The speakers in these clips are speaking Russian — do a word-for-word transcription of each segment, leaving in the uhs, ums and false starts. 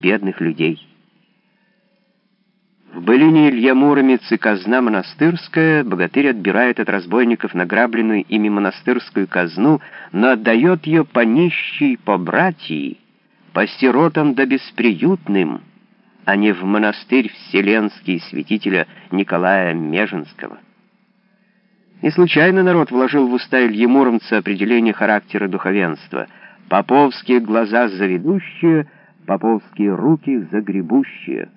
бедных людей. В былине Илья Муромец и казна монастырская богатырь отбирает от разбойников награбленную ими монастырскую казну, но отдает ее по нищей, по братьи, по сиротам да бесприютным, а не в монастырь вселенский святителя Николая Меженского. Не случайно народ вложил в уста Ильи Муромца определение характера духовенства: поповские глаза заведущие, поповские руки загребущие.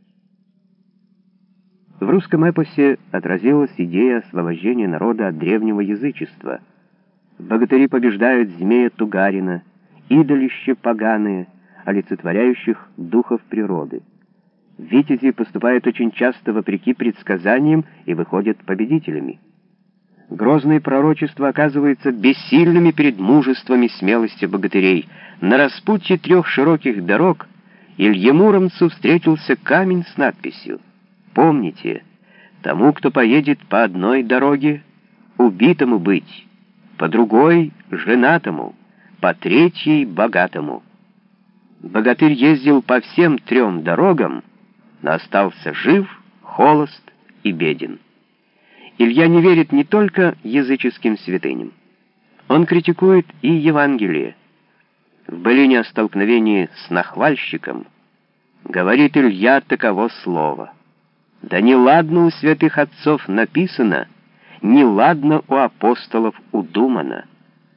В русском эпосе отразилась идея освобождения народа от древнего язычества. Богатыри побеждают змея Тугарина, идолище поганые, олицетворяющих духов природы. Витязи поступают очень часто вопреки предсказаниям и выходят победителями. Грозные пророчества оказываются бессильными перед мужеством и смелостью богатырей. На распутье трех широких дорог Илье Муромцу встретился камень с надписью: «Помните, тому, кто поедет по одной дороге, убитому быть, по другой — женатому, по третьей — богатому». Богатырь ездил по всем трем дорогам, но остался жив, холост и беден. Илья не верит не только языческим святыням. Он критикует и Евангелие. В былине о столкновении с нахвальщиком говорит Илья таково слово: «Да неладно у святых отцов написано, неладно у апостолов удумано».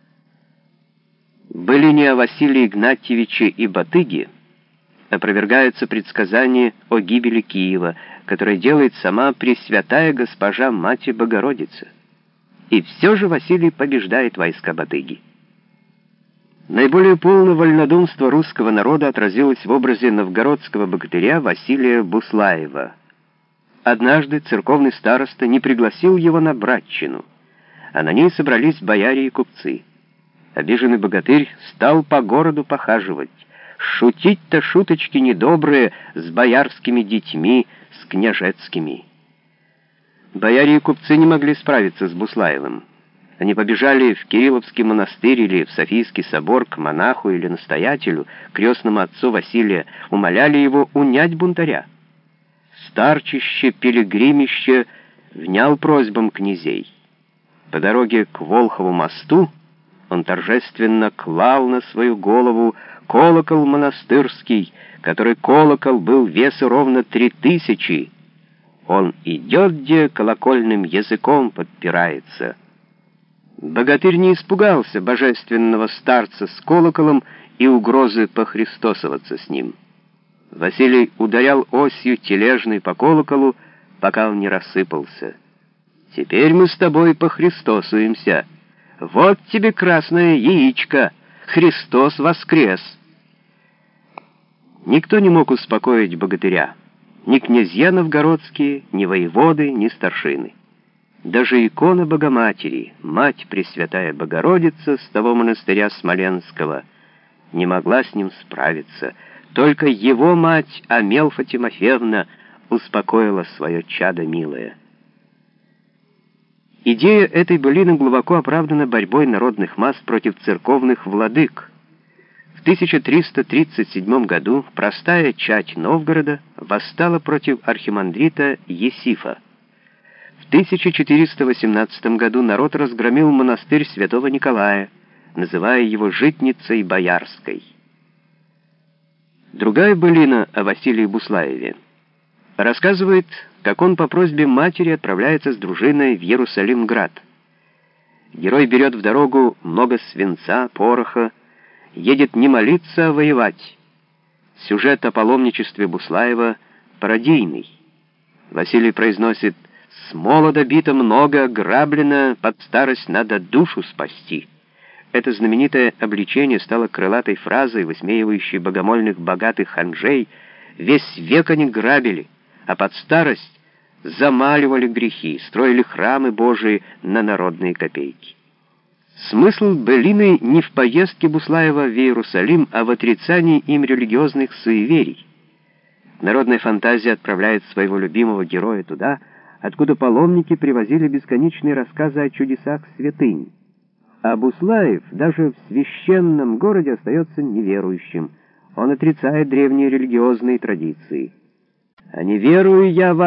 В былине о Василии Игнатьевиче и Батыге опровергаются предсказания о гибели Киева, которое делает сама Пресвятая Госпожа Мать Богородица. И все же Василий побеждает войска Батыги. Наиболее полное вольнодумство русского народа отразилось в образе новгородского богатыря Василия Буслаева. Однажды церковный староста не пригласил его на братчину, а на ней собрались бояре и купцы. Обиженный богатырь стал по городу похаживать. Шутить-то шуточки недобрые с боярскими детьми, с княжецкими. Бояре и купцы не могли справиться с Буслаевым. Они побежали в Кирилловский монастырь или в Софийский собор к монаху или настоятелю, крестному отцу Василия, умоляли его унять бунтаря. Старчище, пилигримище внял просьбам князей. По дороге к Волхову мосту он торжественно клал на свою голову колокол монастырский, который колокол был весу ровно три тысячи. Он идет, где колокольным языком подпирается. Богатырь не испугался божественного старца с колоколом и угрозы похристосоваться с ним. Василий ударял осью тележной по колоколу, пока он не рассыпался. «Теперь мы с тобой похристосуемся. Вот тебе красное яичко! Христос воскрес!» Никто не мог успокоить богатыря. Ни князья новгородские, ни воеводы, ни старшины. Даже икона Богоматери, Мать Пресвятая Богородица с того монастыря Смоленского, не могла с ним справиться. Только его мать, Амелфа Тимофеевна, успокоила свое чадо милое. Идея этой былины глубоко оправдана борьбой народных масс против церковных владык. В тысяча триста тридцать седьмом году простая чать Новгорода восстала против архимандрита Есифа. В тысяча четыреста восемнадцатом году народ разгромил монастырь святого Николая, называя его житницей боярской. Другая былина о Василии Буслаеве рассказывает, как он по просьбе матери отправляется с дружиной в Иерусалим-град. Герой берет в дорогу много свинца, пороха, едет не молиться, а воевать. Сюжет о паломничестве Буслаева пародийный. Василий произносит: «С молода бито много, граблено, под старость надо душу спасти». Это знаменитое обличение стало крылатой фразой, высмеивающей богомольных богатых ханжей. Весь век они грабили, а под старость замаливали грехи, строили храмы Божии на народные копейки. Смысл былины не в поездке Буслаева в Иерусалим, а в отрицании им религиозных суеверий. Народная фантазия отправляет своего любимого героя туда, откуда паломники привозили бесконечные рассказы о чудесах святынь. А Буслаев даже в священном городе остается неверующим. Он отрицает древние религиозные традиции. А не верую я в